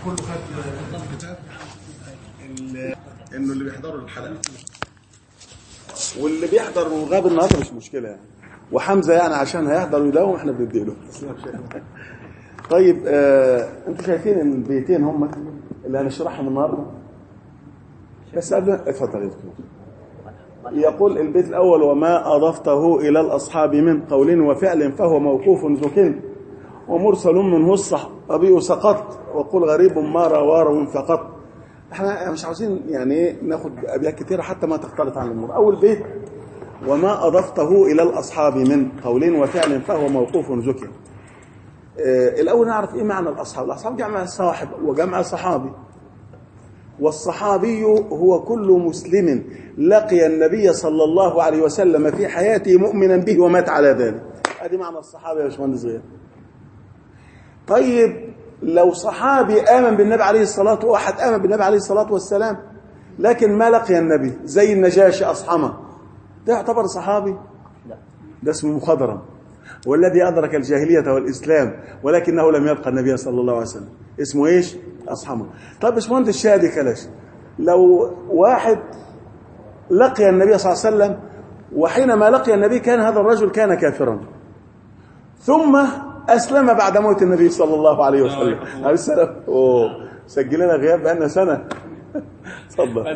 كله خد الكتاب انه اللي بيحضروا الحلقه واللي بيحضر وغاب النهارده مش مشكله يعني، وحمزه يعني عشان هيحضر ويداوم احنا بنديله. طيب انتوا شايفين ان البيتين هم اللي هنشرحهم النهارده؟ بس قبل اتفضل يا دكتور. يقول البيت الاول: وما اضفته الى الاصحاب من قول وفعل فهو موقوف ذكر ومرسل منه الصحابي سقط وقل غريب ما رواه فقط. احنا مش عاوزين يعني ايه ناخد ابيات كتيره حتى ما تختلط عن الامور. اول بيت: وما اضفته الى الاصحاب من قول وفعل فهو موقوف ذكر. الاول نعرف ايه معنى الاصحاب. الاصحاب جمع صاحب وجمع صحابي، والصحابي هو كل مسلم لقي النبي صلى الله عليه وسلم في حياته مؤمنا به ومات على ذلك. ادي معنى الصحابه يا باشمهندس غير. طيب لو صحابي آمن بالنبي عليه الصلاة واحد آمن بالنبي عليه الصلاة والسلام لكن ما لقي النبي زي النجاشي أصحمه، ده يعتبر صحابي؟ لا، ده اسمه مخضرم، والذي أدرك الجاهلية والإسلام ولكنه لم يبقى النبي صلى الله عليه وسلم اسمه إيش؟ أصحمه. طيب باشمهندس شادي كلاش، لو واحد لقي النبي صلى الله عليه وسلم وحينما لقي النبي كان هذا الرجل كان كافرا ثم أسلم بعد موت النبي صلى الله عليه وسلم عليه السلام. سجل لنا غياب بقالنا سنة. اتفضل.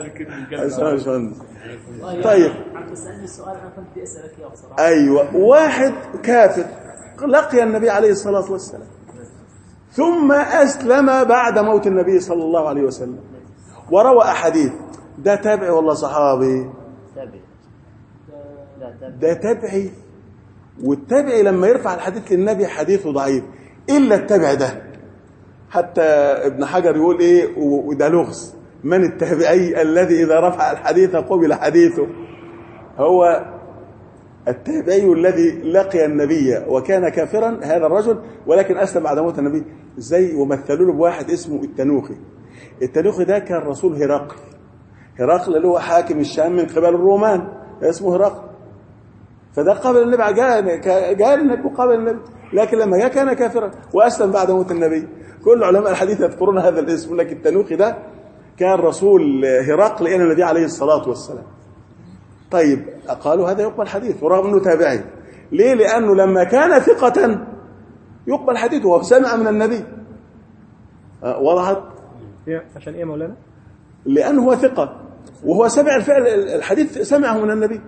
طيب تسألني السؤال أنا كنت أسألك يا بصراحة. أيوة، واحد كافر لقي النبي عليه الصلاة والسلام ثم أسلم بعد موت النبي صلى الله عليه وسلم وروى أحاديث، ده تابعي ولا صحابي؟ تابعي. ده تابعي، والتابعي لما يرفع الحديث للنبي حديثه ضعيف إلا التابع ده. حتى ابن حجر يقول إيه وده لغز: من التابعي الذي إذا رفع الحديث قبل حديثه؟ هو التابعي الذي لقي النبي وكان كافرا هذا الرجل ولكن أسلم بعد موت النبي. زي ومثلوا له بواحد اسمه التنوخي. التنوخي ده كان رسول هرقل اللي هو حاكم الشام من قبل الرومان، اسمه هرقل. فده قابل النبي، جاء النبي وقابل النبي، لكن لما جاء كان كافرا وأسلم بعد موت النبي. كل علماء الحديث يذكرون هذا الاسم، لكن التنوخي ده كان رسول هرقل إلى النبي عليه الصلاة والسلام. طيب قالوا هذا يقبل حديث ورغم أنه تابعي. ليه؟ لأنه لما كان ثقة يقبل حديثه وهو سمع من النبي. وضحت؟ عشان إيه مولانا؟ لأنه هو ثقة وهو سمع الفعل الحديث سمعه من النبي.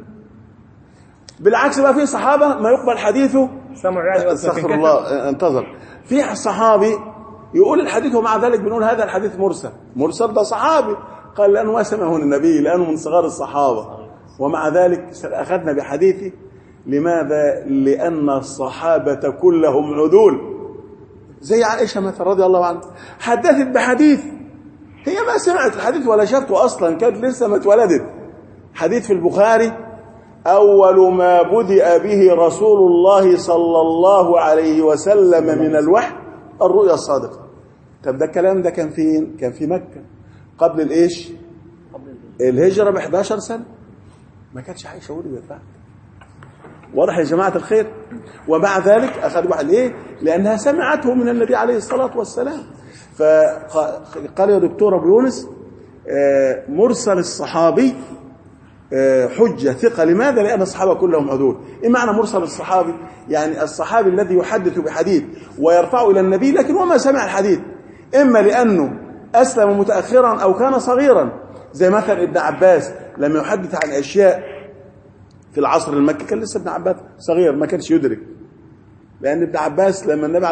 بالعكس بقى في صحابة ما يقبل حديثه سمعوا يعني استغفر الله انتظر، في صحابي يقول الحديث ومع ذلك بنقول هذا الحديث مرسل ده صحابي قال لأنه ما سمعه من النبي لأنه من صغار الصحابة ومع ذلك أخذنا بحديثه. لماذا؟ لأن الصحابة كلهم عدول. زي عائشة مثلا رضي الله عنها حدثت بحديث هي ما سمعت الحديث ولا شافته أصلا، كانت لسه ما اتولدت. حديث في البخاري: أول ما بدأ به رسول الله صلى الله عليه وسلم من الوحي الرؤيا الصادقة. طب ده الكلام ده كان فين؟ كان في مكة قبل الإيش؟ الهجرة ب11 سنة. ما كانتش عايشة ولدت بعد. واضح يا جماعة الخير؟ ومع ذلك أخذ واحد ليه؟ لأنها سمعته من النبي عليه الصلاة والسلام. فقال يا دكتور أبو يونس مرسل الصحابي حجة ثقة. لماذا؟ لأن الصحابة كلهم عدول. إيه معنى مرسل الصحابي؟ يعني الصحابي الذي يحدث بحديث ويرفعه إلى النبي لكن وما سمع الحديث، إما لأنه أسلم متأخرا أو كان صغيرا، زي مثلا ابن عباس لما يحدث عن أشياء في العصر المكي كان لسه ابن عباس صغير ما كانش يدرك. لأن ابن عباس لما النبي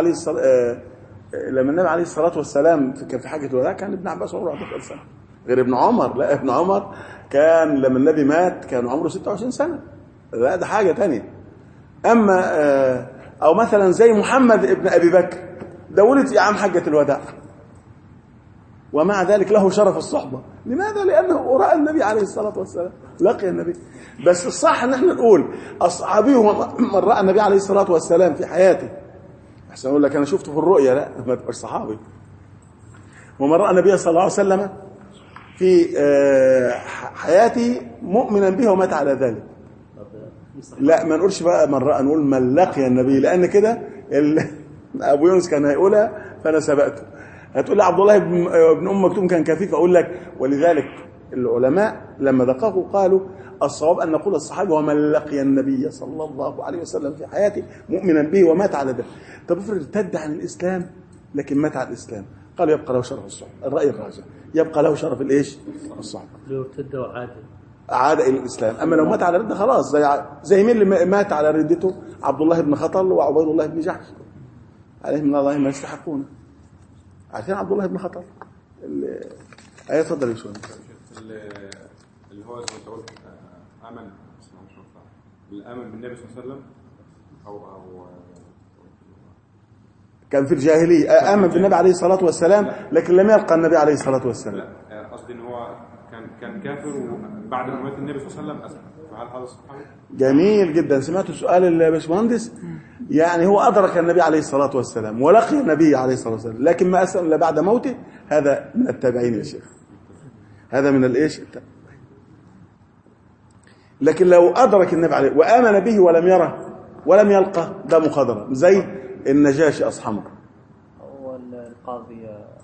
عليه الصلاة والسلام كان في حاجة الوداع كان ابن عباس عمره 11 سنة، غير ابن عمر. لا، ابن عمر كان لما النبي مات كان عمره 26 سنة. لا ده حاجة تانية. أما أو مثلا زي محمد ابن أبي بكر ده ولد يا عم حجة الوداع ومع ذلك له شرف الصحبة. لماذا؟ لأنه رأى النبي عليه الصلاة والسلام، لقي النبي. بس الصح ان احنا نقول الصحابي هو من رأى النبي عليه الصلاة والسلام في حياته. احسن اقول لك انا شفته في الرؤيا، لا ما تبقاش صحابي. ومن رأى النبي صلى الله عليه وسلم في حياته مؤمنا به ومات على ذلك. لا ما نقولش بقى من رأى، نقول من لقي النبي، لأن كده أبو يونس كان هيقولها فأنا سبقته. هتقول لي عبد الله بن ام مكتوم كان كفيف، اقول لك ولذلك العلماء لما دققوا قالوا الصواب ان نقول الصحابي ومن لقي النبي صلى الله عليه وسلم في حياته مؤمنا به ومات على ذلك. طب افرض ارتد عن الاسلام لكن مات على الاسلام، قالوا يبقى له شرف الصحبه. الراي الراجح يبقى له شرف الايش؟ الصحبه. لو ارتد وعاد عاد الى الاسلام. اما لو مات على رده خلاص، زي مين اللي مات على ردته؟ عبد الله بن خطل وعبيد الله بن جحش عليهم من الله ما يستحقون. عارفين عبد الله بن خطل؟ ايوه اتفضل يا شو اللي هو زي ما انت قلت امن الامن بالنبي صلى الله عليه وسلم او كان في الجاهليه امن بالنبي عليه الصلاه والسلام لكن لم يلقى النبي عليه الصلاه والسلام. لا قصدي ان هو كان كافر وبعد ما مات النبي صلى الله عليه وسلم اسلم. فهل هذا صحيح؟ جميل جدا. سمعتوا سؤال الباشمهندس؟ يعني هو ادرك النبي عليه الصلاه والسلام ولقي النبي عليه الصلاه والسلام لكن ما اسلم الا بعد موته. هذا من التابعين يا شيخ، هذا من الايش؟ لكن لو ادرك النبي عليه وامن به ولم يره ولم يلقى ده مخاضره، زي النجاشي اصحمه. هو القاضي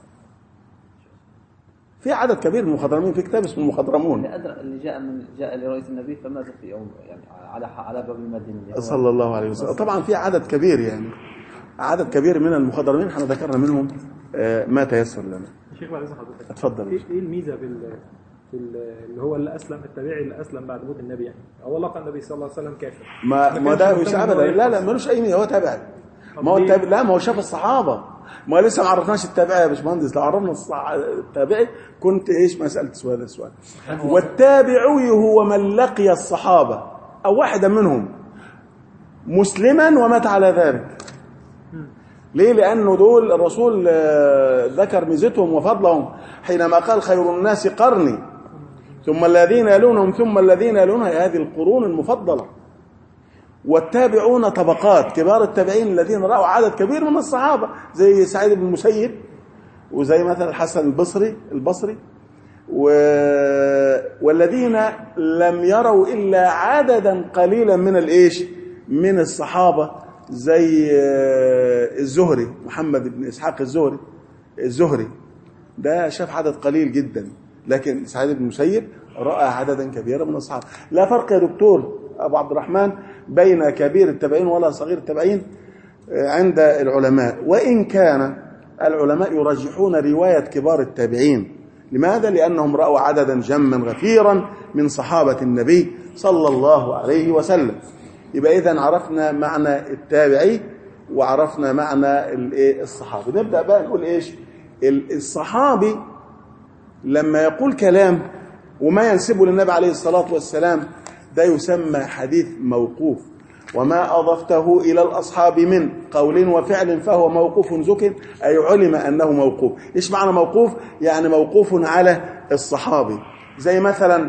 في عدد كبير من المخضرمين في كتاب اسمه المخضرمون. اللي جاء لرؤية النبي فماذا في يوم يعني على باب المدينة صلى الله عليه وسلم. طبعا في عدد كبير، يعني عدد كبير من المخضرمين احنا ذكرنا منهم ما تيسر لنا. شيخ بعد حضرتك اتفضل. ايه الميزه في اللي هو اللي اسلم التابعي اللي اسلم بعد موت النبي؟ يعني هو لقى النبي صلى الله عليه وسلم كافر ما ده مش ابدا. لا ملوش اي ميزه، هو تابعي. ما هو التابع لا، ما هو شاف الصحابه. ما لسه ما عرفناش التابعي يا باشمهندس. لو عرفنا التابعي كنت ايش ما سالت هذا السؤال. والتابعي هو من لقي الصحابه او واحدا منهم مسلما ومات على ذلك. ليه؟ لانه دول الرسول ذكر ميزتهم وفضلهم حينما قال خير الناس قرني ثم الذين يلونهم ثم الذين يلونهم، هذه القرون المفضله. والتابعون طبقات، كبار التابعين الذين رأوا عدد كبير من الصحابة زي سعيد بن المسيب وزي مثلا الحسن البصري والذين لم يروا إلا عددا قليلا من الإيش؟ من الصحابة زي الزهري، محمد بن إسحاق الزهري ده شاف عدد قليل جدا، لكن سعيد بن المسيب رأى عددا كبيرا من الصحابة. لا فرق يا دكتور أبو عبد الرحمن بين كبير التابعين ولا صغير التابعين عند العلماء، وإن كان العلماء يرجحون رواية كبار التابعين. لماذا؟ لأنهم رأوا عددا جما غفيرا من صحابة النبي صلى الله عليه وسلم. يبقى إذن عرفنا معنى التابعي وعرفنا معنى الصحابي. نبدأ بقى نقول إيش الصحابي لما يقول كلام وما ينسبه للنبي عليه الصلاة والسلام ده يسمى حديث موقوف. وما أضفته إلى الأصحاب من قول وفعل فهو موقوف ذكر، أي علم أنه موقوف. إيش معنى موقوف؟ يعني موقوف على الصحابي. زي مثلا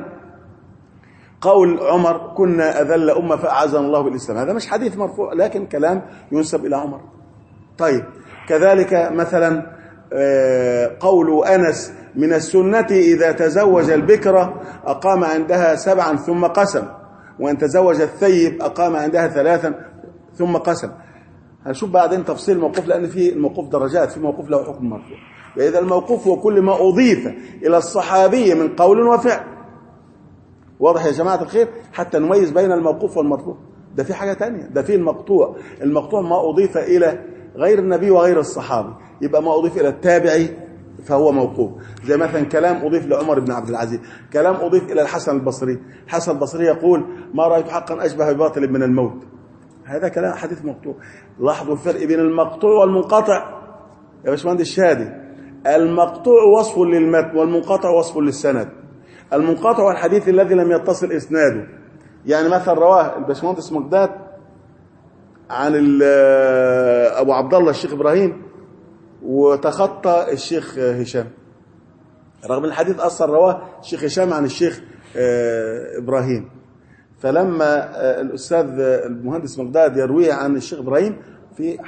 قول عمر كنا أذل أمة فأعزنا الله بالإسلام، هذا مش حديث مرفوع لكن كلام ينسب إلى عمر. طيب كذلك مثلا قول أنس من السنة إذا تزوج البكرة أقام عندها 7 ثم قسم، وأن تزوج الثيب أقام عندها 3 ثم قسم. هنشوف بعدين تفصيل الموقوف، لأن في الموقوف درجات، في موقوف له حكم مرفوع. وإذا الموقوف هو كل ما أضيف إلى الصحابي من قول وفعل. واضح يا جماعة الخير؟ حتى نميز بين الموقوف والمرفوع. ده في حاجة تانية، ده في المقطوع. المقطوع ما أضيف إلى غير النبي وغير الصحابي، يبقى ما أضيف إلى التابعي فهو موقوف. زي مثلا كلام أضيف لعمر بن عبد العزيز، كلام أضيف إلى الحسن البصري. الحسن البصري يقول ما رأيت حقا أشبه بباطل من الموت. هذا كلام حديث مقطوع. لاحظوا الفرق بين المقطوع والمنقطع يا باشمهندس الشادي. المقطوع وصف للمتن والمنقطع وصف للسند. المنقطع هو الحديث الذي لم يتصل إسناده. يعني مثلا رواه الباشمهندس مقداد عن أبو عبد الله الشيخ إبراهيم وتخطى الشيخ هشام، رغم الحديث أصلا رواه الشيخ هشام عن الشيخ إبراهيم. فلما الأستاذ المهندس مقداد يرويه عن الشيخ إبراهيم في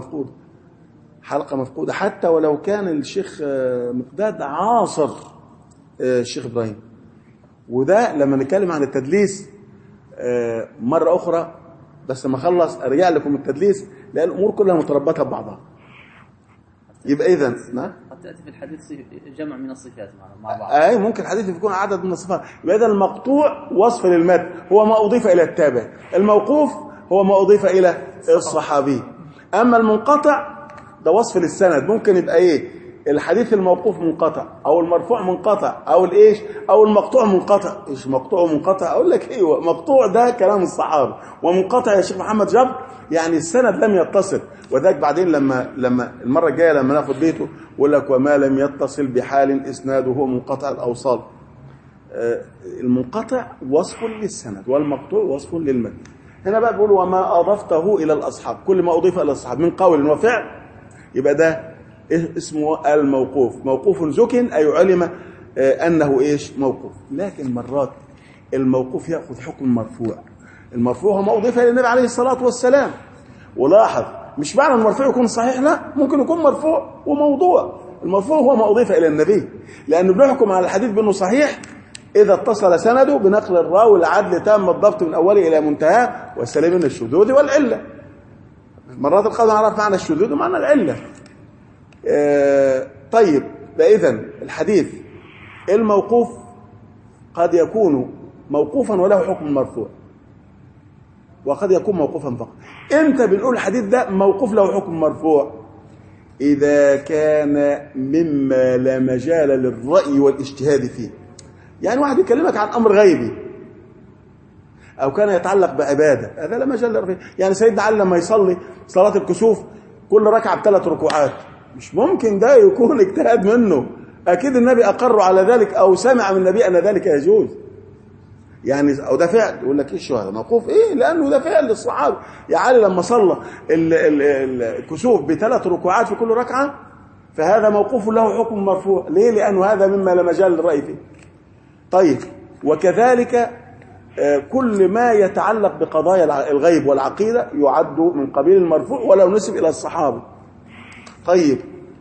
حلقة مفقودة حتى ولو كان الشيخ مقداد عاصر الشيخ إبراهيم. وده لما نتكلم عن التدليس مرة أخرى، بس لما أخلص أرجع لكم التدليس لأن الأمور كلها متربطة ببعضها. يبقى إذن قد تأتي في الحديث جمع من الصفات مع بعض. أي ممكن الحديث يكون عدد من الصفات. يبقى إذا المقطوع وصف للمتن هو ما أضيف إلى التابع، الموقوف هو ما أضيف إلى الصحابي. أما المنقطع ده وصف للسند، ممكن يبقى إيه الحديث الموقوف منقطع أو المرفوع منقطع أو الإيش أو المقطوع منقطع. إيش مقطوع منقطع؟ أقول لك أيوه مقطوع ده كلام الصحابة، ومنقطع يا شيخ محمد جبر يعني السند لم يتصل. وذاك بعدين لما المرة الجاية لما ناخد بيته يقول لك وما لم يتصل بحال إسناده منقطع الأوصال. المنقطع وصف للسند والمقطوع وصف للمتن. هنا بقى بيقول وما أضفته إلى الأصحاب، كل ما أضيف إلى الأصحاب من قول وفعل يبقى ده اسمه الموقوف. موقوف زكن أي علم أنه إيش موقوف. لكن مرات الموقوف يأخذ حكم المرفوع. المرفوع هو ما أضيف إلى النبي عليه الصلاة والسلام. ولاحظ مش معنى المرفوع يكون صحيح، لا، ممكن يكون مرفوع وموضوع. المرفوع هو ما أضيف إلى النبي، لأنه بنحكم على الحديث بأنه صحيح إذا اتصل سنده بنقل الراوي العدل تام الضبط من أوله إلى منتهى والسليم من الشذوذ والعلة. مرات القاضي عرف معنى الشذوذ ومعنى العلة. طيب فإذا الحديث الموقوف قد يكون موقوفا وله حكم المرفوع، وقد يكون موقوفا فقط. امتى بنقول الحديث ده موقوف له حكم مرفوع؟ إذا كان مما لا مجال للرأي والاجتهاد فيه. يعني واحد يكلمك عن أمر غيبي أو كان يتعلق بعبادة، هذا لا مجال للرأي. يعني سيدنا علي لما يصلي صلاة الكسوف كل ركعة ب3 ركوعات، مش ممكن ده يكون اجتهاد منه، أكيد النبي أقر على ذلك أو سمع من النبي أن ذلك يجوز. يعني أو ده فعل، يقول لك إيش هذا موقوف؟ إيه؟ لأنه ده فعل للصحابة. يا علي لما صلى الكسوف ب3 ركوعات في كل ركعة فهذا موقوف له حكم مرفوع. ليه؟ لأنه هذا مما لا مجال للرأي فيه. طيب وكذلك كل ما يتعلق بقضايا الغيب والعقيدة يعد من قبيل المرفوع ولو نسب إلى الصحابة. طيب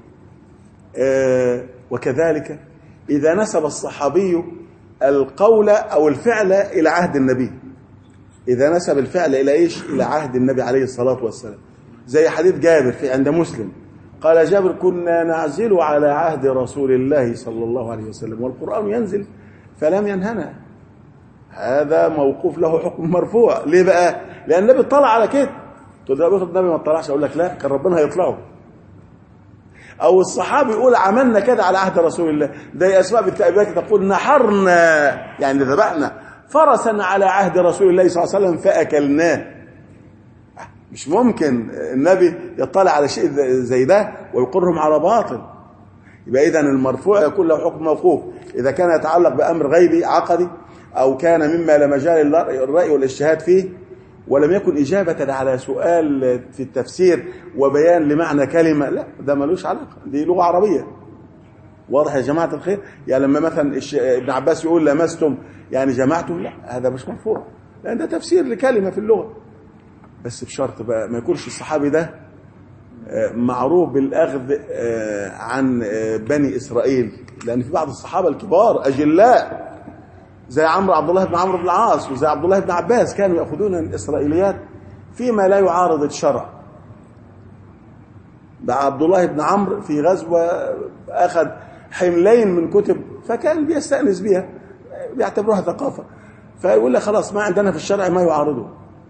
وكذلك إذا نسب الصحابي القول أو الفعل إلى عهد النبي، إذا نسب الفعل إلى إيش؟ إلى عهد النبي عليه الصلاة والسلام، زي حديث جابر في عند مسلم قال جابر كنا نعزل على عهد رسول الله صلى الله عليه وسلم والقرآن ينزل فلم ينهنا. هذا موقوف له حكم مرفوع. ليه بقى؟ لأن النبي اطلع على كده. تقول له النبي ما اطلعش، أقول لك لا، كان ربنا هيطلعه. أو الصحابي يقول عملنا كده على عهد رسول الله. ده أسماء بنت أبي بكر تقول نحرنا يعني ذبحنا فرسا على عهد رسول الله صلى الله عليه وسلم فأكلناه. مش ممكن النبي يطلع على شيء زي ده ويقرهم على باطل. يبقى إذن المرفوع يكون له حكم موقوف إذا كان يتعلق بأمر غيبي عقدي أو كان مما لا مجال الرأي والاجتهاد فيه، ولم يكن إجابة على سؤال في التفسير وبيان لمعنى كلمة، لا، ده ملوش علاقة، دي لغة عربية. واضح يا جماعة الخير؟ يعني لما مثلا ابن عباس يقول لمستم يعني جمعتم، لا، هذا مش مرفوع، لأن ده تفسير لكلمة في اللغة. بس بشرط بقى ما يكونش الصحابي ده معروف بالأخذ عن بني إسرائيل، لأن في بعض الصحابة الكبار أجلاء زي عبد الله بن عمرو بن العاص وزي عبد الله بن عباس كانوا يأخذون الإسرائيليات فيما لا يعارض الشرع. ده عبد الله بن عمرو في غزوة أخذ حملين من كتب فكان بيستأنس بها، بيعتبروها ثقافة، فيقول لي خلاص ما عندنا في الشرع ما يعارضه.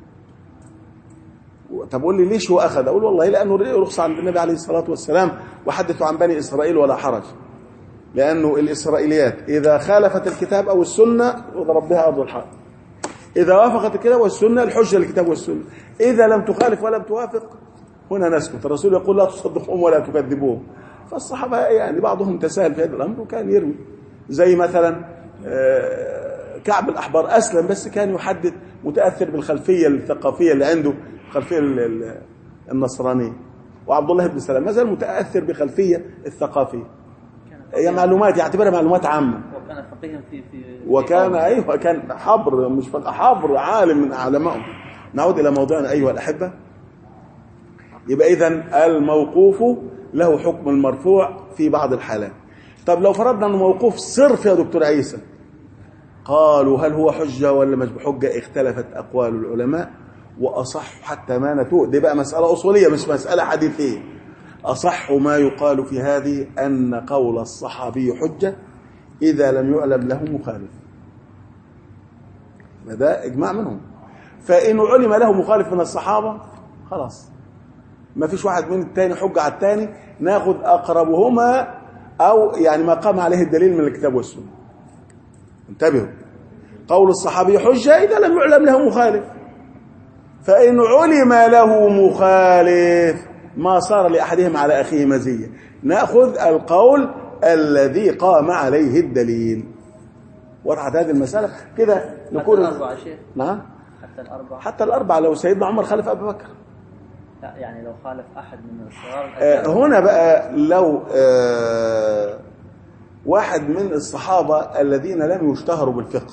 طب قول لي ليش هو أخذ؟ أقول والله لأنه رخص عند النبي عليه الصلاة والسلام وحدثوا عن بني إسرائيل ولا حرج، لأنه الإسرائيليات إذا خالفت الكتاب أو السنة وضرب بها أرض الحائط، إذا وافقت الكتاب والسنة الحجة الكتاب والسنة، إذا لم تخالف ولم توافق هنا نسكت. الرسول يقول لا تصدقهم ولا تكذبوهم. فالصحابة يعني بعضهم تساهل في هذا الأمر وكان يروي، زي مثلا كعب الأحبار أسلم بس كان يحدث متأثر بالخلفية الثقافية اللي عنده، الخلفية النصرانية. وعبد الله بن سلام ما زال متأثر بخلفية الثقافية، هي معلومات يعتبرها معلومات عامة. وكان فقيها في وكان أيوة كان حبر، مش فقه، حبر عالم من أعلامهم. نعود إلى موضوعنا أيها الأحبة. يبقى إذن الموقوف له حكم المرفوع في بعض الحالات. طب لو فرضنا أنه موقوف صرف يا دكتور عيسى، قالوا هل هو حجة ولا مش بحجة؟ اختلفت أقوال العلماء وأصح حتى ما نتوء. دي بقى مسألة أصولية مش مسألة حديثية. أصح ما يقال في هذه أن قول الصحابي حجة إذا لم يعلم له مخالف. ده إجماع منهم. فإن علم له مخالف من الصحابة خلاص ما فيش واحد من التاني حجة على التاني، ناخذ أقربهما أو يعني ما قام عليه الدليل من الكتاب والسنة. انتبهوا، قول الصحابي حجة إذا لم يعلم له مخالف، فإن علم له مخالف ما صار لأحدهم على أخيه مزية، نأخذ القول الذي قام عليه الدليل. وضحت هذه المسألة كده نكون. نعم حتى الأربعة لو سيدنا عمر خالف أبي بكر. لا يعني لو خالف أحد من الصغار هنا بقى لو واحد من الصحابة الذين لم يشتهروا بالفقه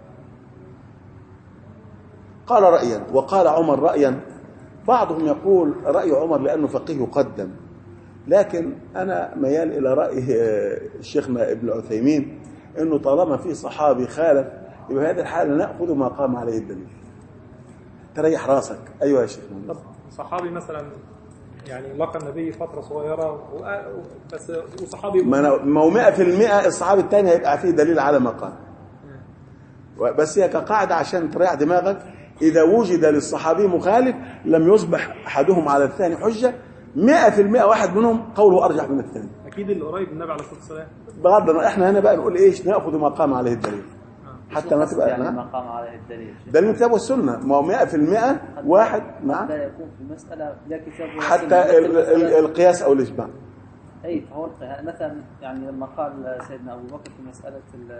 قال رأيا وقال عمر رأيا، بعضهم يقول رأي عمر لأنه فقيه يقدم، لكن أنا ميال إلى رأي شيخنا ابن عثيمين أنه طالما في صحابي خالف يبقى هذه الحالة نأخذ ما قام عليه الدليل. تريح راسك. أيوة يا شيخ. صحابي مثلا يعني لقى النبي فترة صغيرة بس وصحابي ما هو 100% الصحابي الثاني هيبقى فيه دليل على ما قال، بس هي كقاعدة عشان تريح دماغك، إذا وجد للصحابي مخالف لم يصبح أحدهم على الثاني حجة، 100% واحد منهم قوله أرجح من الثاني. أكيد اللي قريب من النبي عليه الصلاة والسلام. بغض النظر احنا هنا بقى نقول ايش، ناخذ ما قام عليه الدليل حتى ما تبقى يعني ما قام عليه الدليل دليل الكتاب والسنة. ما هو 100% واحد. نعم لا يكون في المسألة لا كتاب ولا حتى القياس أو الإجماع. أي فهو مثلا يعني لما قال سيدنا أبو بكر في مسألة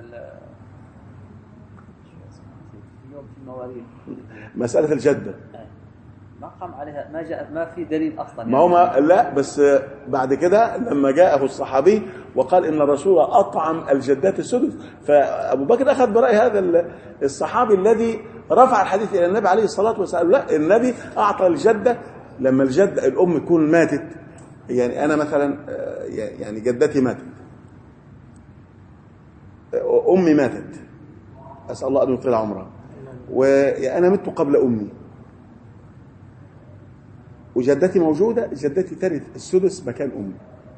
اليوم في المواريث مسألة الجدة ما قام عليها، ما جاء، ما في دليل أصلا ما هو لا، بس بعد كده لما جاءه الصحابي وقال إن الرسول أطعم الجدات السدس، فأبو بكر أخذ برأي هذا الصحابي الذي رفع الحديث إلى النبي عليه الصلاة والسلام. لا، النبي أعطى الجدة لما الجدة الأم تكون ماتت، يعني أنا مثلا يعني جدتي ماتت، أمي ماتت، أسأل الله أن يطيل عمرها، وأنا مت قبل أمي وجدتي موجودة، جدتي ترث السدس مكان أمي.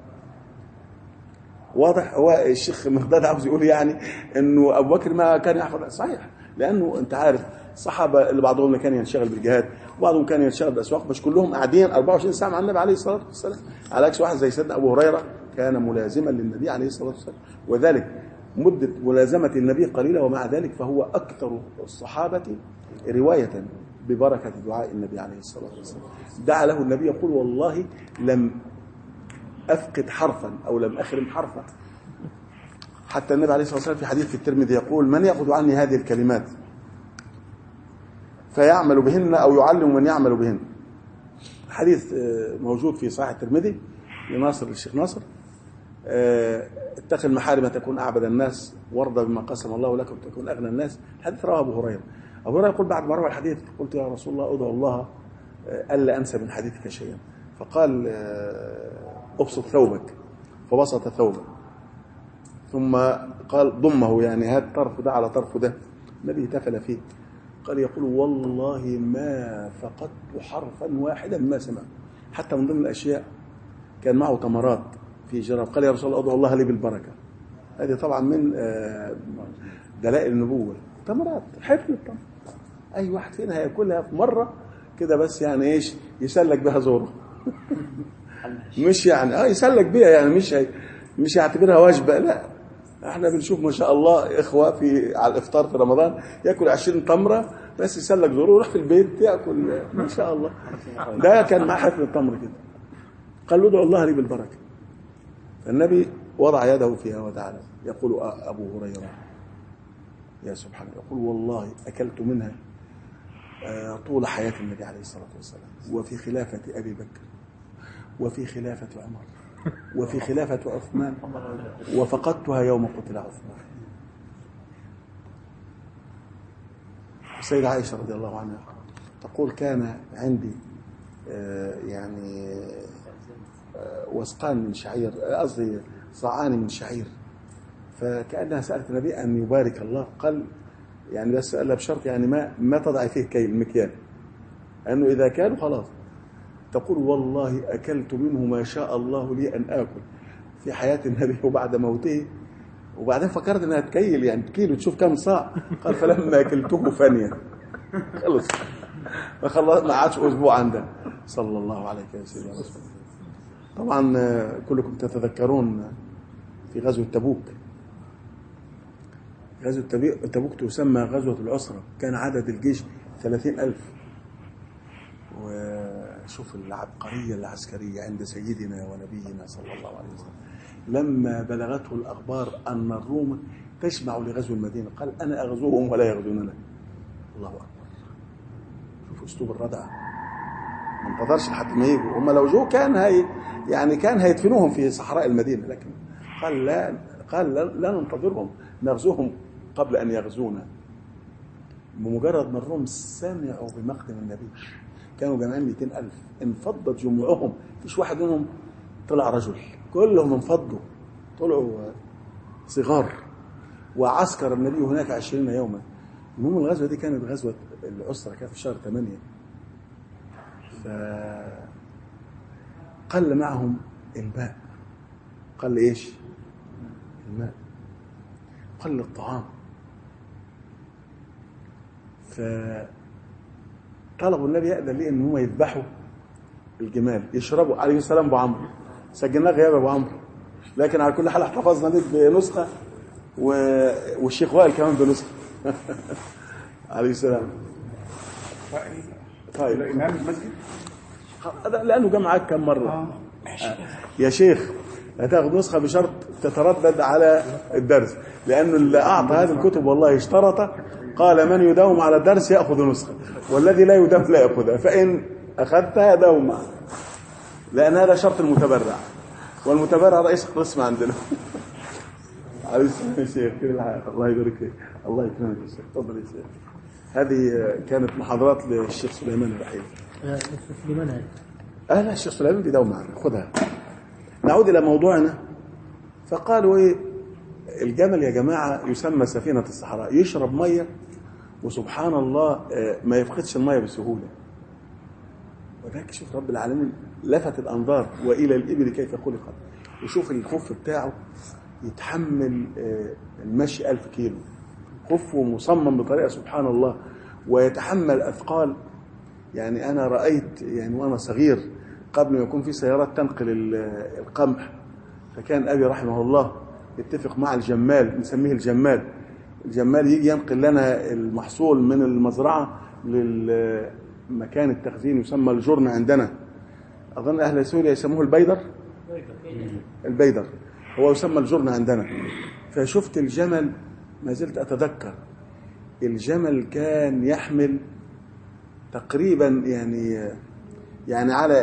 واضح؟ هو الشيخ مقداد عاوز يقول يعني إنه أبو بكر ما كان يحفظ. صحيح، لأنه أنت عارف الصحابة اللي بعضهم كان ينشغل بالجهاد وبعضهم كان ينشغل بالأسواق، مش كلهم قاعدين 24 ساعة مع النبي عليه الصلاة والسلام. على عكس واحد زي سيدنا أبو هريرة كان ملازما للنبي عليه الصلاة والسلام، وذلك مدة ملازمة النبي قليلة، ومع ذلك فهو أكثر الصحابة رواية ببركة دعاء النبي عليه الصلاة والسلام. دعا له النبي يقول والله لم أفقد حرفا أو لم أخرم حرفا. حتى النبي عليه الصلاة والسلام في حديث في الترمذي يقول من يأخذ عني هذه الكلمات فيعمل بهن أو يعلم من يعمل بهن. حديث موجود في صحيح الترمذي لناصر الشيخ ناصر، اتق المحارم تكون أعبد الناس وارضى بما قسم الله لك وتكون أغنى الناس. الحديث رواه أبو هريرة. أبو هريرة يقول بعد ما روى الحديث قلت يا رسول الله أدعو الله ألا أنسى من حديثك شيئا، فقال أبسط ثوبك، فبسط ثوبه ثم قال ضمه، يعني هذا طرف ده على طرف ده، النبي تفل فيه، قال يقول والله ما فقدت حرفا واحدا ما سمع. حتى من ضمن الأشياء كان معه تمرات في جراب، قال يا رسول الله أدعو الله لي بالبركة. هذه طبعا من دلائل النبوة، تمرات حفل التمر، أي واحد فينا هياكلها في مرة كده بس، يعني إيش يسلك بها زوره مش يعني يسلك بها، يعني مش يعتبرها وجبة، لا، احنا بنشوف ما شاء الله إخوة على الإفطار في رمضان يأكل 20 تمرة بس يسلك زوره ويروح في البيت يأكل ما شاء الله. ده كان مع حفل التمر كده، قال له ادعو الله لي بالبركة. فالنبي وضع يده فيها ودعا. يقول أبو هريرة يا سبحان الله، يقول والله أكلت منها طول حياة النبي عليه الصلاة والسلام، وفي خلافة أبي بكر، وفي خلافة عمر، وفي خلافة عثمان، وفقدتها يوم قتل عثمان. السيدة عائشة رضي الله عنها تقول كان عندي يعني وسقان من شعير، قصدي صاعان من شعير، فكأنها سألت النبي أن يبارك الله، قال يعني بس قال لها بشرط يعني ما تضع فيه كيل مكيال، لأنه إذا كانوا خلاص تقول والله أكلت منه ما شاء الله لي أن آكل في حياة النبي وبعد موته. وبعدين فكرت انها تكيل يعني كيلو تشوف كم صاع. قال فلما اكلته فانيا خلص ما عادش اسبوع عنده صلى الله عليه وسلم. طبعا كلكم تتذكرون في غزوة تبوك. غزوة تبوك تسمى غزوة العسرة، كان عدد الجيش 30,000. وشوف العبقرية العسكرية عند سيدنا ونبينا صلى الله عليه وسلم لما بلغته الأخبار أن الروم تجمع لغزو المدينة قال أنا أغزوهم ولا يغزوننا. الله أكبر. شوفوا أسلوب الردعة، ما انتظرش لحد ما يجوا. هم لو جو كان كان هيدفنوهم في صحراء المدينة، لكن قال لا ننتظرهم، نغزوهم قبل أن يغزونا. بمجرد ما الروم سمعوا بمقدم النبي كانوا جمعين 200,000 انفضت جموعهم، مفيش واحد منهم طلع رجل، كلهم انفضوا طلعوا صغار. وعسكر النبي هناك 20 يوما. المهم الغزوة دي كانت غزوة العسرة، كانت في شهر 8. فقل معهم الماء. قل ايش؟ الماء. قل الطعام. فطلبوا النبي يأذن ليه ان هم يذبحوا الجمال يشربوا. عليه السلام ابو عمرو سجلناه غياب ابو عمرو، لكن على كل حال احتفظنا به بنسخه والشيخ وائل كمان بنسخه. عليه السلام. طيب الامام المسجد لانه جه معاك كم مره. يا شيخ هتاخد نسخه بشرط تتردد على الدرس، لانه اللي اعطى هذه الكتب والله اشترط، قال من يداوم على الدرس ياخذ نسخه، والذي لا يداوم لا ياخذها، فان اخذتها داوم معه، لان هذا شرط المتبرع، والمتبرع رئيس القسم عندنا. عليه السلام يا شيخ. الله يبارك فيك. الله يكرمك يا شيخ. تفضل يا شيخ. هذه كانت محاضرات للشيخ سليمان الرحيل. سليمان لا الشيخ سليمان بيداوم معنا، خذها. نعود الى موضوعنا. فقالوا ايه؟ الجمل يا جماعه يسمى سفينه الصحراء، يشرب ميه وسبحان الله ما يفقدش الميه بسهوله. وذاك شوف رب العالمين لفت الانظار والى الابل كيف خلقت. وشوف الخف بتاعه يتحمل المشي 1000 كيلو، خفه مصمم بطريقه سبحان الله، ويتحمل اثقال. يعني انا رايت وانا صغير قبل ما يكون في سيارات تنقل القمح، فكان ابي رحمه الله يتفق مع الجمال، نسميه الجمال يجي ينقل لنا المحصول من المزرعه للمكان التخزين يسمى الجرن عندنا. اظن اهل سوريا يسموه البيدر، هو يسمى الجرن عندنا. فشفت الجمل، ما زلت اتذكر الجمل كان يحمل تقريبا يعني على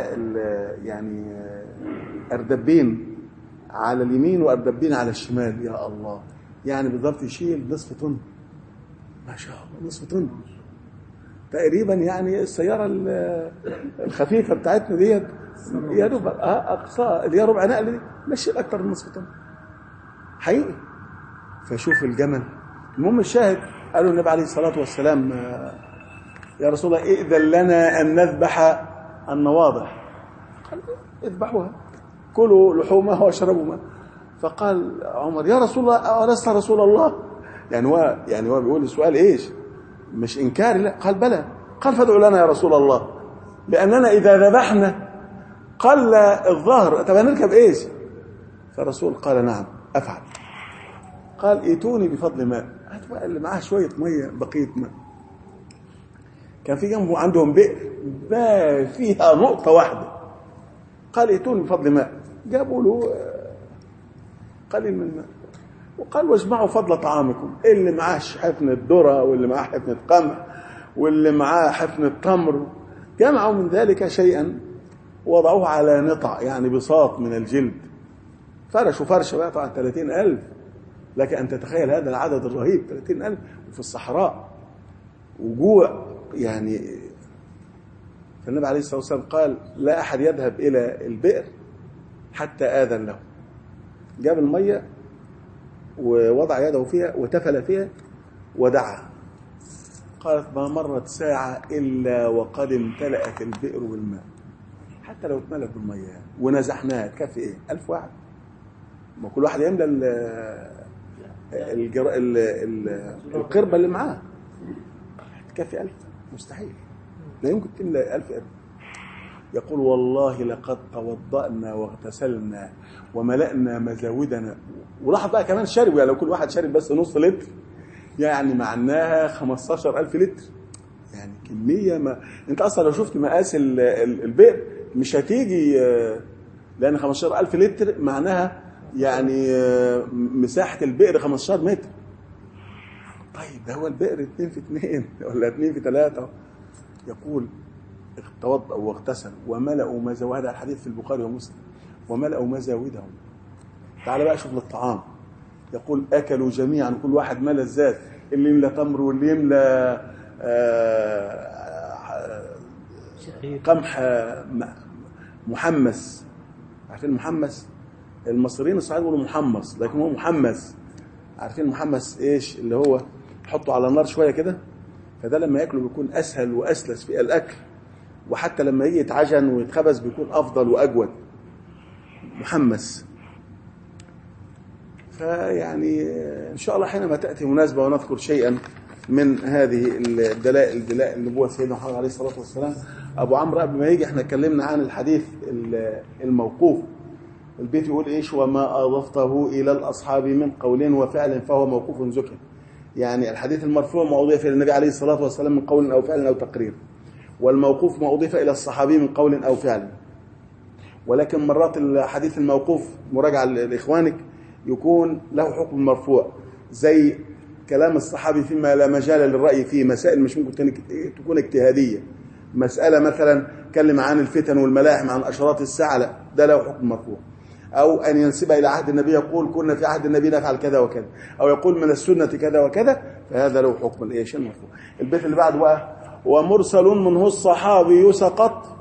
اردبين على اليمين واردبين على الشمال. يا الله، يعني بالضبط يشيل نصف طن، ما شاء الله نصف طن تقريبا. يعني السياره الخفيفه بتاعتنا ديت يا دوب اقصى اللي هي ربع نقل دي ماشي اكتر من نصف طن حقيقي. فشوف الجمل. المهم الشاهد، قالوا النبي عليه الصلاه والسلام يا رسول الله ائذن لنا ان نذبح النواضح. قال اذبحوها، كلوا لحومها واشربوا ماء. فقال عمر يا رسول الله أولست رسول الله؟ يعني هو بيقول السؤال ايش؟ مش انكار، لا. قال بلى. قال فادعوا لنا يا رسول الله، لاننا اذا ذبحنا قل الظهر، طب هنركب ايش؟ فالرسول قال نعم افعل. قال ائتوني بفضل ماء، هات بقى اللي معاه شويه ميه، بقيه ماء. كان في جنبه عندهم بئر ما فيها نقطه واحده. قال ائتوني بفضل ماء، جابوا له قليل من الماء، وقال واجمعوا فضل طعامكم، اللي معاه حفنة ذرة، واللي معاه حفنة قمح، واللي معاه حفنة تمر، جمعوا من ذلك شيئا وضعوه على نطع، يعني بساط من الجلد، فرشوا فرشة بقى. طبعا 30,000، لك أن تتخيل هذا العدد الرهيب، 30,000 في الصحراء وجوع يعني. فالنبي عليه الصلاة والسلام قال لا أحد يذهب إلى البئر حتى آذن له. جاب المية ووضع يده فيها وتفل فيها ودعا. قالت ما مرت ساعة إلا وقد امتلأت البئر بالماء. حتى لو اتملت بالميه ونزحناها تكفي ايه؟ 1000 واحد. ما كل واحد يملى القربه اللي معاه تكفي 1000؟ مستحيل، لا يمكن تملى 1000 قربة. يقول والله لقد توضأنا واغتسلنا وملأنا مزاودنا. ولاحظ بقى كمان شربوا، يعني لو كل واحد شرب بس نص لتر يعني معناها 15000 لتر، يعني كمية. ما انت اصلا لو شفت مقاس البئر مش هتيجي، لان 15000 لتر معناها يعني مساحة البئر 15 متر. طيب ده هو البئر 2 في 2 ولا 2 في 3. يقول توضأ واغتسل وملأوا مزاودهم، هذا الحديث في البخاري ومسلم، وملأوا مزاودهم. تعال بقى شوف للطعام. يقول أكلوا جميعا، كل واحد ملأ الذات، اللي يملأ تمر واللي يملأ قمح محمس. عارفين محمس؟ المصريين الصعيد يقولوا محمص، لكن هو محمس. عارفين محمس ايش؟ اللي هو تحطه على النار شويه كده، فده لما ياكله بيكون اسهل واسلس في الاكل، وحتى لما يجي يتعجن ويتخبز بيكون افضل واجود. محمس. فيعني ان شاء الله حينما تاتي مناسبه ونذكر شيئا من هذه الدلائل، دلائل النبوه سيدنا محمد عليه الصلاه والسلام. ابو عمرو قبل ما يجي احنا اتكلمنا عن الحديث الموقوف. البيت يقول ايش؟ وما اضفته الى الاصحاب من قول وفعل فهو موقوف ذكر. يعني الحديث المرفوع ما اضيف الى النبي عليه الصلاه والسلام من قول او فعل او تقرير، والموقوف ما اضيف الى الصحابي من قول او فعل. ولكن مرات الحديث الموقوف مراجعه لاخوانك يكون له حكم مرفوع، زي كلام الصحابي فيما لا مجال للراي فيه، مسائل مش ممكن تكون اجتهاديه. مساله مثلا كلم عن الفتن والملاحم، عن اشراط الساعه، لا ده له حكم مرفوع. او ان ينسبها الى عهد النبي، يقول كنا في عهد النبي نفعل كذا وكذا، او يقول من السنه كذا وكذا، فهذا له حكم الايش المرفوع. البيت اللي بعده بقى ومرسل منه الصحابي سقط.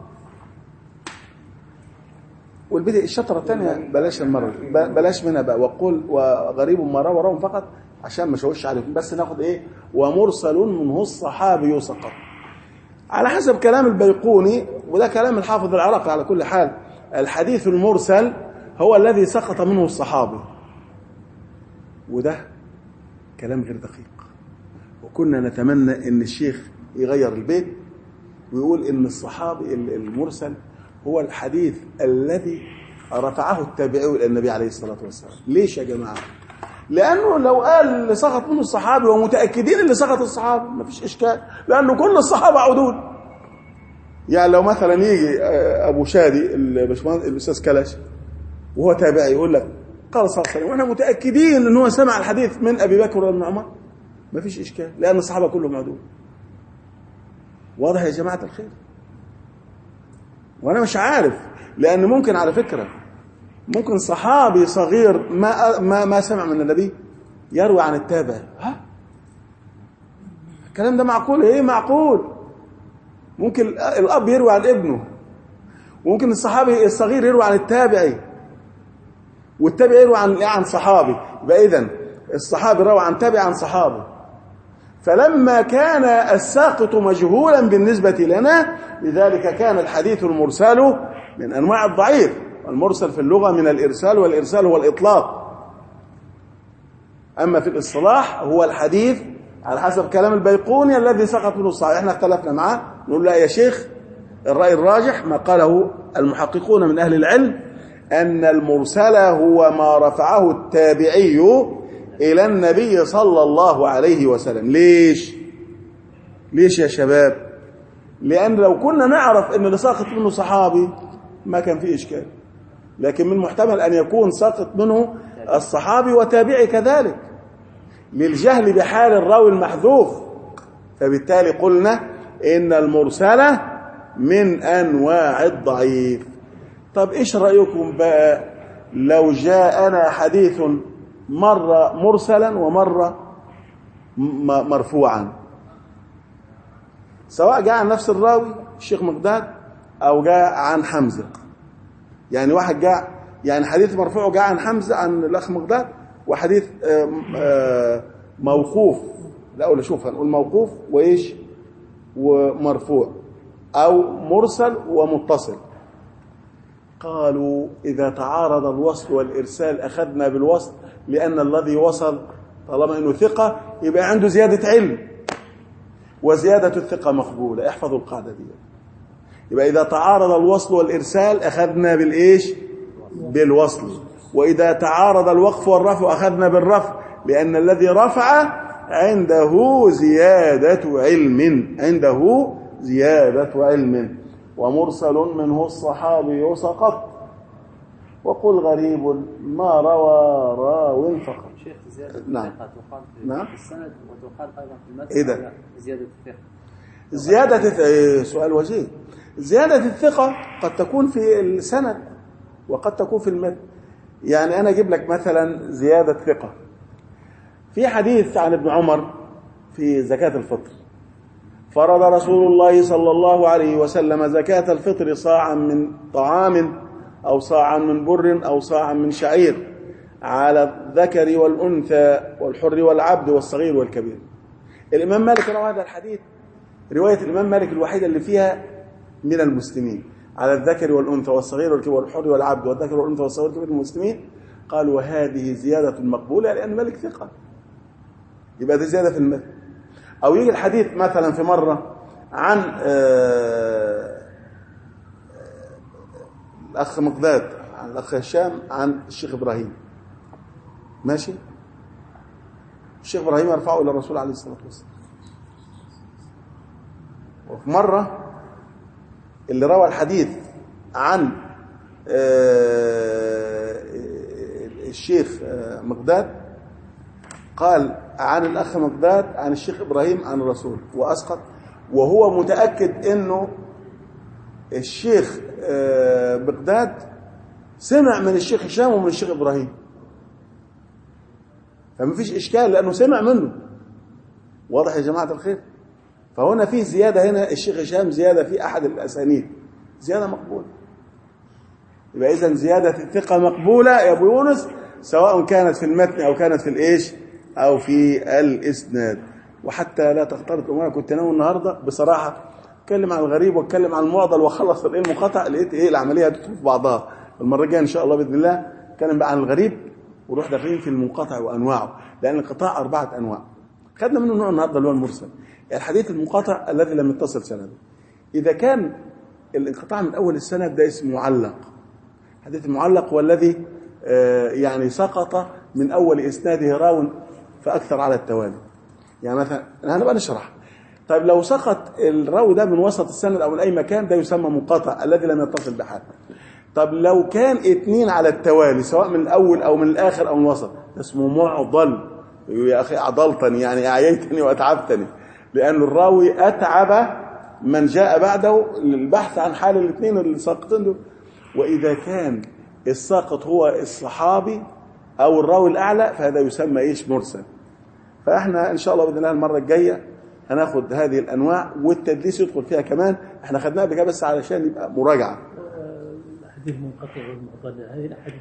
والبدء الشطره الثانيه بلاش المره، بلاش منها بقى. وقول وغريب ما روى وراهم فقط عشان ما شوش عليكم، بس ناخد ايه؟ ومرسل منه الصحابي سقط. على حسب كلام البيقوني، وده كلام الحافظ العراقي على كل حال، الحديث المرسل هو الذي سقط منه الصحابي، وده كلام غير دقيق. وكنا نتمنى ان الشيخ يغير البيت ويقول ان الصحابي المرسل هو الحديث الذي رفعه التابعي الى النبي عليه الصلاه والسلام. ليش يا جماعه؟ لانه لو قال اللي سقط منه الصحابي ومتاكدين اللي سقط الصحابي ما فيش اشكال، لانه كل الصحابه عدول. يعني لو مثلا يجي ابو شادي الباشمهندس الاستاذ كلاش وهو تابعي يقول لك قال صلى الله عليه وسلم واحنا متاكدين ان هو سمع الحديث من ابي بكر وابن عمر، ما فيش اشكال، لان الصحابه كلهم عدول. واضح يا جماعه الخير؟ وانا مش عارف، لان ممكن على فكره ممكن صحابي صغير ما سمع من النبي يروي عن التابع. ها الكلام ده معقول؟ ايه معقول؟ ممكن الاب يروي عن ابنه، وممكن الصحابي الصغير يروي عن التابعي، والتابعي يروي عن صحابي. يبقى اذا الصحابي روى عن تابع عن صحابي. فلما كان الساقط مجهولا بالنسبة لنا، لذلك كان الحديث المرسل من أنواع الضعيف. المرسل في اللغة من الإرسال، والإرسال هو الإطلاق. أما في الاصطلاح هو الحديث على حسب كلام البيقوني الذي سقط منه الصحيح. احنا اختلفنا معاه، نقول لا يا شيخ، الرأي الراجح ما قاله المحققون من أهل العلم أن المرسل هو ما رفعه التابعي إلى النبي صلى الله عليه وسلم. ليش يا شباب؟ لأن لو كنا نعرف أن اللي ساقط منه صحابي ما كان فيه إشكال، لكن من محتمل أن يكون ساقط منه الصحابي وتابعي كذلك للجهل بحال الراوي المحذوف. فبالتالي قلنا إن المرسلة من أنواع الضعيف. طب إيش رأيكم بقى لو جاءنا حديث مرة مرسلا ومرة مرفوعا، سواء جاء عن نفس الراوي الشيخ مقداد أو جاء عن حمزة؟ يعني واحد جاء، يعني حديث مرفوع جاء عن حمزة عن الأخ مقداد، وحديث موقوف، لا ولا شوف هنقول موقوف وإيش ومرفوع، أو مرسل ومتصل. قالوا إذا تعارض الوصل والإرسال أخذنا بالوصل، لأن الذي وصل طالما أنه ثقة يبقى عنده زيادة علم، وزيادة الثقة مقبولة. احفظوا القاعدة دي. يبقى إذا تعارض الوصل والإرسال أخذنا بالإيش؟ بالوصل. وإذا تعارض الوقف والرفع أخذنا بالرفع، لأن الذي رفع عنده زيادة علم. ومرسل منه الصحابي سقط، وقل غريب ما روى راو فقط. شيخ زيادة نعم. الثقة تقال نعم. في السند وتقال أيضا في المتن. إيه ده؟ زيادة الثقة. سؤال وجيه. زيادة الثقة قد تكون في السند وقد تكون في المتن. يعني أنا أجيب لك مثلا زيادة ثقة في حديث عن ابن عمر في زكاة الفطر: فرض رسول الله صلى الله عليه وسلم زكاة الفطر صاعا من طعام أو صاعا من بر أو صاعا من شعير على الذكر والأنثى والحر والعبد والصغير والكبير. الإمام مالك روى هذا الحديث، رواية الإمام مالك الوحيدة اللي فيها من المسلمين، على الذكر والأنثى والصغير والحر والعبد والذكر والأنثى والصغير والكبير من المسلمين. قال وهذه زيادة مقبولة لأن مالك ثقة، يبقى دي زيادة في المتن. أو يجي الحديث مثلا في مرة عن الأخ مقداد عن الأخ هشام عن الشيخ إبراهيم، ماشي؟ الشيخ إبراهيم يرفعه إلى الرسول عليه الصلاة والسلام. وفي مرة اللي روى الحديث عن الشيخ مقداد قال عن الأخ مقداد عن الشيخ إبراهيم عن الرسول وأسقط، وهو متأكد أنه الشيخ مقداد سمع من الشيخ هشام ومن الشيخ إبراهيم، فما فيش إشكال لأنه سمع منه. واضح يا جماعة الخير؟ فهنا في زيادة، هنا الشيخ هشام زيادة في أحد الأسانيد، زيادة مقبولة. يبقى إذن زيادة الثقة مقبولة يا أبو يونس، سواء كانت في المتن أو كانت في الإيش أو في الإسناد. وحتى لا تختلط الأمور، كنت ناوي النهاردة بصراحة أتكلم عن الغريب وأتكلم عن المعضل وأخلص المقاطع، لقيت العملية هتدخل في بعضها. المرة الجاية إن شاء الله بإذن الله أتكلم بقى عن الغريب وروح داخلين في المنقطع وأنواعه، لأن القطاع 4 أنواع. خدنا منه نوع النهاردة اللي هو المرسل، الحديث المنقطع الذي لم يتصل سنده. إذا كان الانقطاع من أول السند ده اسمه معلق. الحديث المعلق هو الذي يعني سقط من أول إسناده راو فأكثر على التوالي. يعني مثلا أنا بقى نشرح. طيب لو سقط الراوي ده من وسط السند أو من أي مكان، ده يسمى منقطع الذي لم يتصل بحال. طب لو كان 2 على التوالي سواء من الأول أو من الآخر أو من الوسط، اسمه معضل. يا أخي أعضلتني يعني أعيتني وأتعبتني، لأن الراوي أتعب من جاء بعده للبحث عن حال الاثنين اللي ساقطين دول. وإذا كان الساقط هو الصحابي أو الراوي الأعلى فهذا يسمى إيش؟ مرسل. فإحنا إن شاء الله بإذن الله المرة الجاية هناخد هذه الأنواع، والتدليس يدخل فيها كمان. إحنا خدناها بكده بس علشان يبقى مراجعة. الحديث المنقطع والمعضل هذه الأحاديث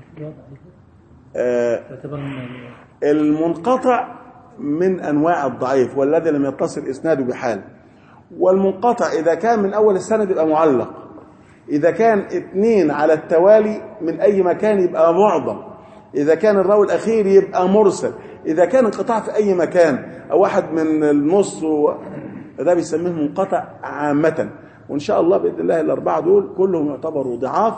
المنقطع من أنواع الضعيف والذي لم يتصل إسناده بحال. والمنقطع إذا كان من أول السند يبقى معلق، إذا كان 2 على التوالي من أي مكان يبقى معضل، إذا كان الراوي الأخير يبقى مرسل، إذا كان انقطاع في أي مكان أو واحد من النص ده بيسميه منقطع عامة. وإن شاء الله بإذن الله الأربعة دول كلهم يعتبروا ضعاف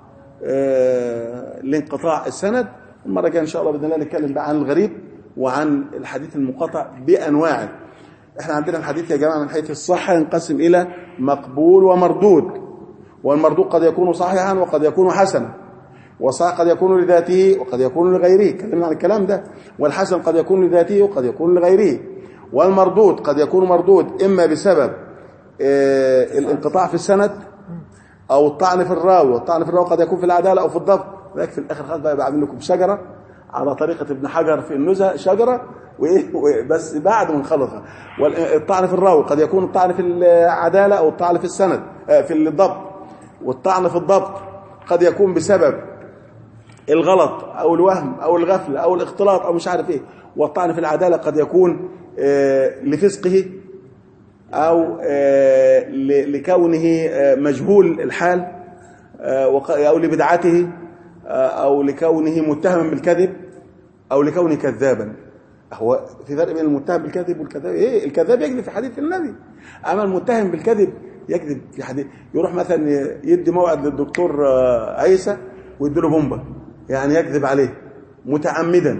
لانقطاع السند. المرة الجاية إن شاء الله بإذن الله نتكلم بقى عن الغريب وعن الحديث المنقطع بأنواعه. احنا عندنا الحديث يا جماعة من حيث الصحة ينقسم إلى مقبول ومردود. والمردود قد يكون صحيحا وقد يكون حسنا، والصحيح قد يكون لذاته وقد يكون لغيره، اتكلمنا عن الكلام ده. والحسن قد يكون لذاته وقد يكون لغيره. والمردود قد يكون مردود إما بسبب الانقطاع في السند أو الطعن في الراوي، والطعن في الراوي قد يكون في العدالة أو في الضبط. لكن في الآخر خلاص بقى بعمل لكم شجرة على طريقة ابن حجر في النزهة، شجرة بس بعد ما نخلصها. والطعن في الراوي قد يكون الطعن في العدالة أو الطعن في السند في الضبط. والطعن في الضبط قد يكون بسبب الغلط أو الوهم أو الغفلة أو الاختلاط أو مش عارف إيه. والطعن في العدالة قد يكون لفسقه أو لكونه مجهول الحال أو لبدعته أو لكونه متهم بالكذب أو لكونه كذابا. هو في فرق بين المتهم بالكذب والكذاب. إيه؟ الكذاب يكذب في حديث النبي، أما المتهم بالكذب يكذب في حديث. يروح مثلا يدي موعد للدكتور عيسى ويديله بومبا، يعني يكذب عليه متعمدا،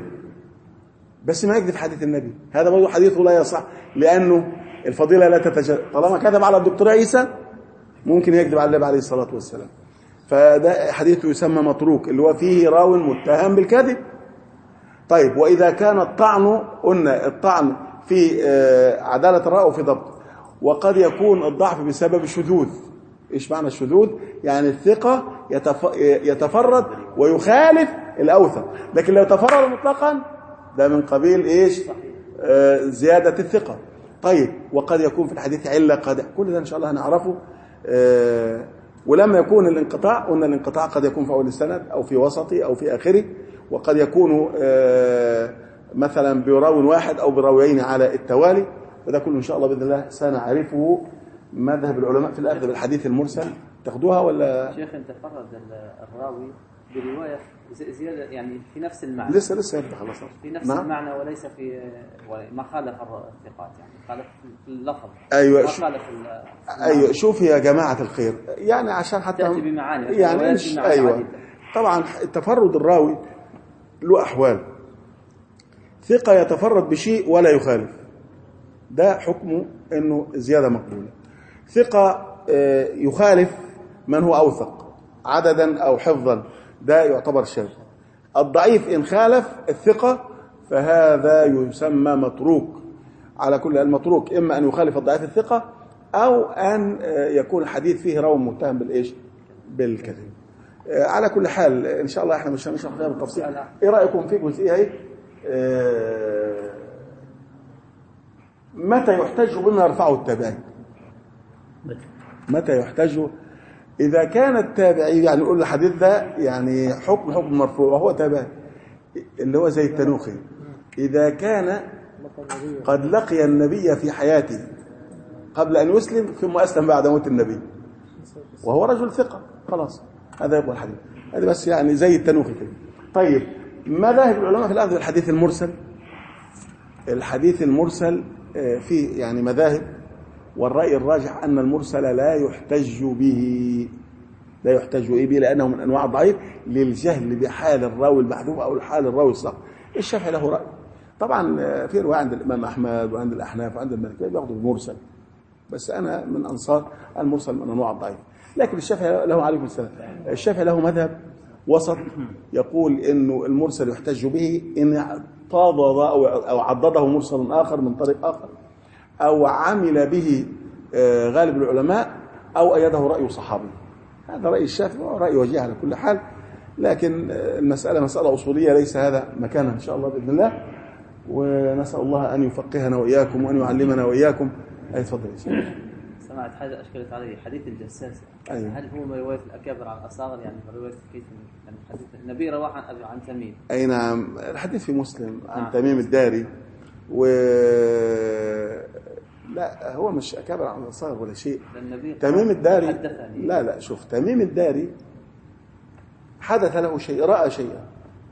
بس ما يكذب في حديث النبي. هذا برضه حديثه لا يصح، لأنه الفضيلة لا تتجاوز. طالما كذب على الدكتور عيسى ممكن يكذب على النبي عليه الصلاة والسلام. فده حديثه يسمى متروك، اللي هو فيه راو متهم بالكذب. طيب، وإذا كان الطعن، قلنا الطعن في عدالة الراوي وفي ضبط، وقد يكون الضعف بسبب شذوذ. إيش معنى الشذوذ؟ يعني الثقة يتفرد ويخالف الأوثق، لكن لو تفرد مطلقا ده من قبيل إيش؟ زيادة الثقة. طيب، وقد يكون في الحديث علة قادح، كل ده إن شاء الله هنعرفه. ولما يكون الانقطاع، قلنا الانقطاع قد يكون في أول السند أو في وسطه أو في آخره، وقد يكون مثلا براو واحد أو براويين على التوالي. وده كله إن شاء الله بإذن الله سنعرفه. مذهب العلماء في الأخذ بالحديث المرسل تاخدوها ولا؟ شيخ، انت فرد الراوي برواية زيادة يعني في نفس المعنى. لسه يبدأ خلاص. في نفس المعنى وليس في ما خالف الثقات، يعني خالف في اللفظ. أيوة. ما خالف أيوة. شوف يا جماعة الخير، يعني عشان حتى تأتي بمعاني يعني مش أيوة. طبعا التفرد الراوي له أحوال. ثقة يتفرد بشيء ولا يخالف، ده حكمه إنه زيادة مقبولة. ثقة يخالف من هو أوثق عددا أو حفظا، ده يعتبر شاذ. الضعيف إن خالف الثقة فهذا يسمى متروك. على كل المتروك إما أن يخالف الضعيف الثقة أو أن يكون الحديث فيه راوي متهم بالإيش؟ بالكذب. على كل حال إن شاء الله إحنا مش هنشرح فيها بالتفصيل. إيه رأيكم في جزئية إيه؟ متى يحتج بما يرفعه التابعي؟ متى يحتج؟ إذا كان التابعي، يعني نقول الحديث ده يعني حكم مرفوع وهو تابعي، اللي هو زي التنوخي، إذا كان قد لقي النبي في حياته قبل أن يسلم ثم أسلم بعد موت النبي وهو رجل ثقة، خلاص هذا يبقى الحديث. هذا بس يعني زي التنوخي كده. طيب، مذاهب العلماء في الأخذ بالحديث المرسل. الحديث المرسل فيه يعني مذاهب، والرأي الراجح أن المرسل لا يحتج به، لا يحتج به لأنه من أنواع الضعيف للجهل بحال الراوي المحذوف أو حال الراوي الصح. الشافعي له رأي طبعا، في رواية عند الإمام أحمد وعند الأحناف وعند المالكية بياخذوا المرسل، بس أنا من أنصار المرسل من أنواع الضعيف. لكن الشافعي له عليكم السلام، الشافعي له مذهب وسط يقول إنه المرسل يحتج به إن اعتضد أو عضده مرسل آخر من طريق آخر، أو عمل به غالب العلماء، أو أيده رأي صحابي. هذا رأي الشافعي ورأي وجيه على كل حال، لكن المسألة مسألة أصولية ليس هذا مكانها إن شاء الله بإذن الله. ونسأل الله أن يفقهنا وإياكم وأن يعلمنا وإياكم. تفضل يا شيخ. سمعت حاجة أشكلت علي، حديث الجساس. أيوة. هل هو من رواية الأكابر عن الأصاغر، يعني من رواية كيف يعني حديث النبي رواه عن تميم؟ أي نعم، الحديث في مسلم عن تميم الداري. لا هو مش أكابر عن الأصاغر ولا شيء. تميم الداري لا شوف، تميم الداري حدث له شيء، رأى شيئا،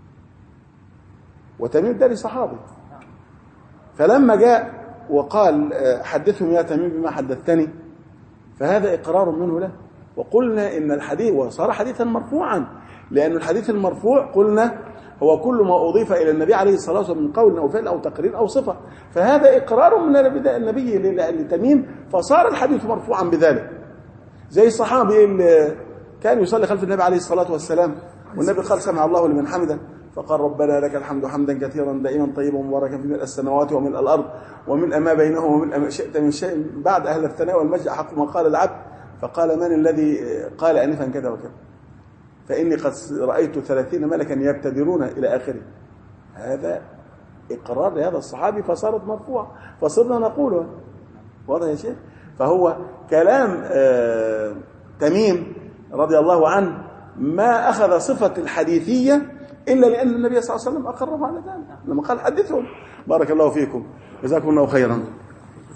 وتميم الداري صحابي، فلما جاء وقال حدثهم يا تميم بما حدثتني، فهذا إقرار منه له. وقلنا إن الحديث وصار حديثا مرفوعا، لأن الحديث المرفوع قلنا هو كل ما أضيف إلى النبي عليه الصلاة والسلام من قول أو فعل أو تقرير أو صفة، فهذا إقرار من النبي لتميم، فصار الحديث مرفوعا بذلك. زي الصحابي اللي كان يصلي خلف النبي عليه الصلاة والسلام، والنبي قال سمع الله لمن حمده، فقال ربنا لك الحمد حمدا كثيرا دائما طيبا مباركا في ملء السماوات وملء الأرض وملء ما بينهما وملء ما شئت من شيء بعد أهل الثناء والمجد أحق ما قال العبد. فقال من الذي قال أنفا كذا وكذا؟ فإني قد رأيت 30 ملكا يبتدرون إلى آخره. هذا إقرار لهذا الصحابي فصارت مرفوعة، فصرنا نقوله. واضح يا شيخ؟ فهو كلام تميم رضي الله عنه ما أخذ صفة الحديثية إلا لأن النبي صلى الله عليه وسلم أقرهم على ذلك لما قال حدثهم. بارك الله فيكم، جزاكم الله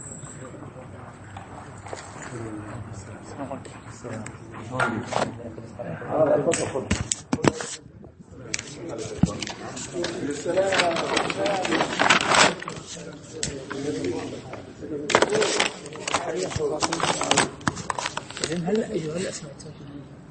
خيرا. هلا سمعت